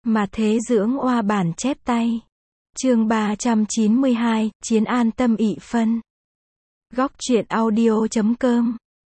Mà thế dưỡng oa bản chép tay. Chương 392, Chiến an tâm ị phân. Góc truyện audio.com.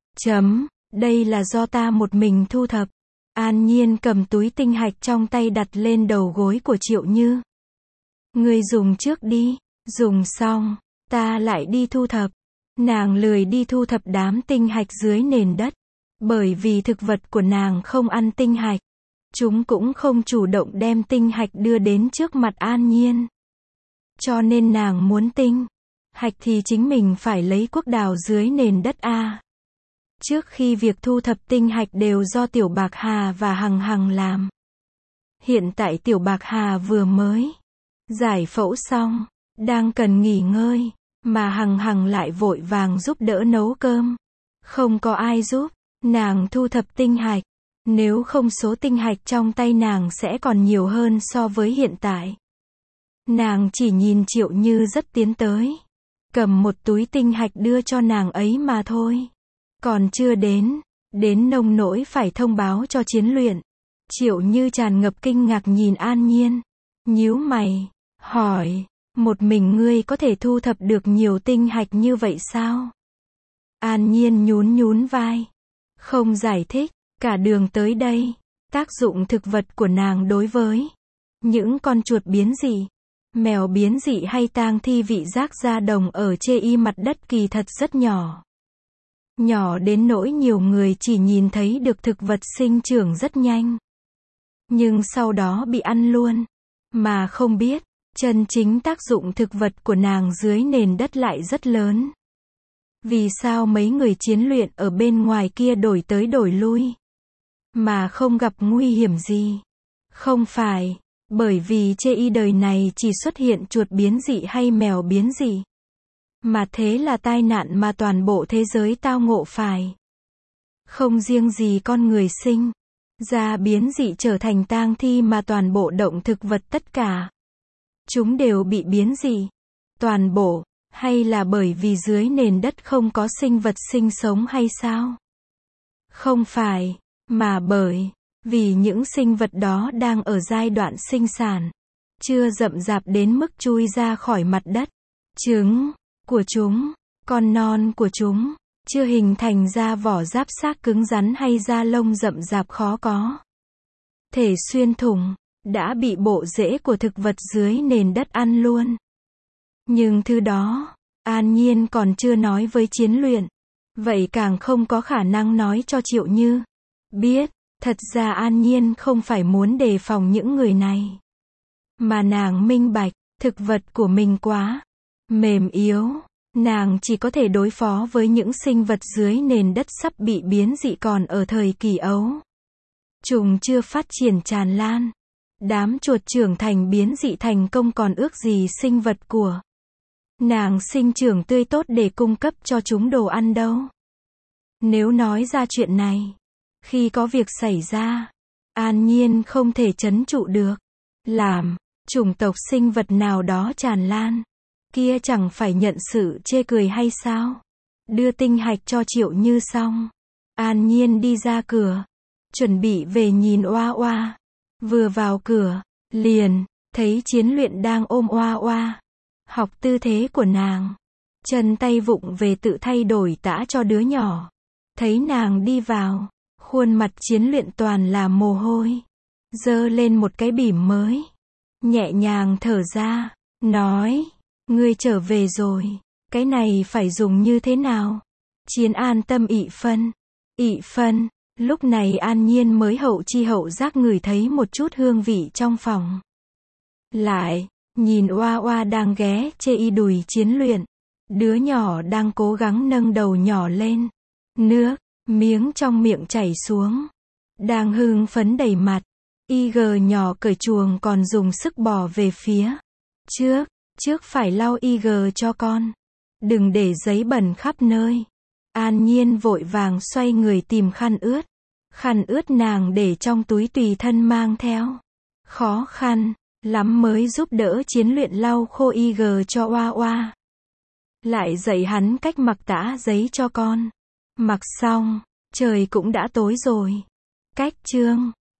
Đây là do ta một mình thu thập. An Nhiên cầm túi tinh hạch trong tay đặt lên đầu gối của Triệu Như. Ngươi dùng trước đi, dùng xong, ta lại đi thu thập. Nàng lười đi thu thập đám tinh hạch dưới nền đất. Bởi vì thực vật của nàng không ăn tinh hạch. Chúng cũng không chủ động đem tinh hạch đưa đến trước mặt An Nhiên. Cho nên nàng muốn tinh hạch thì chính mình phải lấy cuốc đào dưới nền đất a. Trước khi việc thu thập tinh hạch đều do Tiểu Bạc Hà và Hằng Hằng làm. Hiện tại Tiểu Bạc Hà vừa mới giải phẫu xong, đang cần nghỉ ngơi, mà Hằng Hằng lại vội vàng giúp đỡ nấu cơm. Không có ai giúp, nàng thu thập tinh hạch. Nếu không số tinh hạch trong tay nàng sẽ còn nhiều hơn so với hiện tại. Nàng chỉ nhìn Triệu Như rất tiến tới. Cầm một túi tinh hạch đưa cho nàng ấy mà thôi. Còn chưa đến nông nỗi phải thông báo cho Chiến Luyện. Triệu Như tràn ngập kinh ngạc nhìn An Nhiên. Nhíu mày, hỏi, một mình ngươi có thể thu thập được nhiều tinh hạch như vậy sao? An Nhiên nhún vai. Không giải thích. Cả đường tới đây, tác dụng thực vật của nàng đối với những con chuột biến dị, mèo biến dị hay tang thi vị giác ra đồng ở chê mặt đất kỳ thật rất nhỏ. Nhỏ đến nỗi nhiều người chỉ nhìn thấy được thực vật sinh trưởng rất nhanh. Nhưng sau đó bị ăn luôn. Mà không biết, chân chính tác dụng thực vật của nàng dưới nền đất lại rất lớn. Vì sao mấy người Chiến Luyện ở bên ngoài kia đổi tới đổi lui mà không gặp nguy hiểm gì? Không phải bởi vì chê đời này chỉ xuất hiện chuột biến dị hay mèo biến dị, mà thế là tai nạn mà toàn bộ thế giới tao ngộ phải. Không riêng gì con người sinh ra biến dị trở thành tang thi mà toàn bộ động thực vật tất cả chúng đều bị biến dị. Toàn bộ, hay là bởi vì dưới nền đất không có sinh vật sinh sống hay sao? Không phải, mà bởi vì những sinh vật đó đang ở giai đoạn sinh sản, chưa rậm rạp đến mức chui ra khỏi mặt đất. Trứng của chúng, con non của chúng, chưa hình thành ra vỏ giáp xác cứng rắn hay da lông rậm rạp khó có thể xuyên thủng, đã bị bộ rễ của thực vật dưới nền đất ăn luôn. Nhưng thứ đó, An Nhiên còn chưa nói với Chiến Luyện. Vậy càng không có khả năng nói cho Triệu Như biết. Thật ra An Nhiên không phải muốn đề phòng những người này, mà nàng minh bạch, thực vật của mình quá mềm yếu. Nàng chỉ có thể đối phó với những sinh vật dưới nền đất sắp bị biến dị còn ở thời kỳ ấu trùng chưa phát triển tràn lan. Đám chuột trưởng thành biến dị thành công còn ước gì sinh vật của nàng sinh trưởng tươi tốt để cung cấp cho chúng đồ ăn đâu. Nếu nói ra chuyện này, khi có việc xảy ra, An Nhiên không thể trấn trụ được. Làm chủng tộc sinh vật nào đó tràn lan, kia chẳng phải nhận sự chê cười hay sao? Đưa tinh hạch cho Triệu Như xong, An Nhiên đi ra cửa, chuẩn bị về nhìn Oa Oa. Vừa vào cửa, liền thấy Chiến Luyện đang ôm Oa Oa, học tư thế của nàng, chân tay vụng về tự thay đổi tã cho đứa nhỏ. Thấy nàng đi vào, khuôn mặt Chiến Luyện toàn là mồ hôi, giơ lên một cái bỉm mới, nhẹ nhàng thở ra, nói, ngươi trở về rồi, cái này phải dùng như thế nào? Chiến an tâm ị phân. Ị phân. Lúc này An Nhiên mới hậu chi hậu giác ngửi thấy một chút hương vị trong phòng. Lại nhìn Oa Oa đang ghé chê đùi Chiến Luyện, đứa nhỏ đang cố gắng nâng đầu nhỏ lên, nước miếng trong miệng chảy xuống, đang hưng phấn đầy mặt. IG nhỏ cởi chuồng còn dùng sức bò về phía trước phải lau IG cho con, đừng để giấy bẩn khắp nơi. An Nhiên vội vàng xoay người tìm khăn ướt nàng để trong túi tùy thân mang theo. Khó khăn lắm mới giúp đỡ Chiến Luyện lau khô IG cho Oa Oa. Lại dạy hắn cách mặc tã giấy cho con. Mặc xong, trời cũng đã tối rồi. Cách chương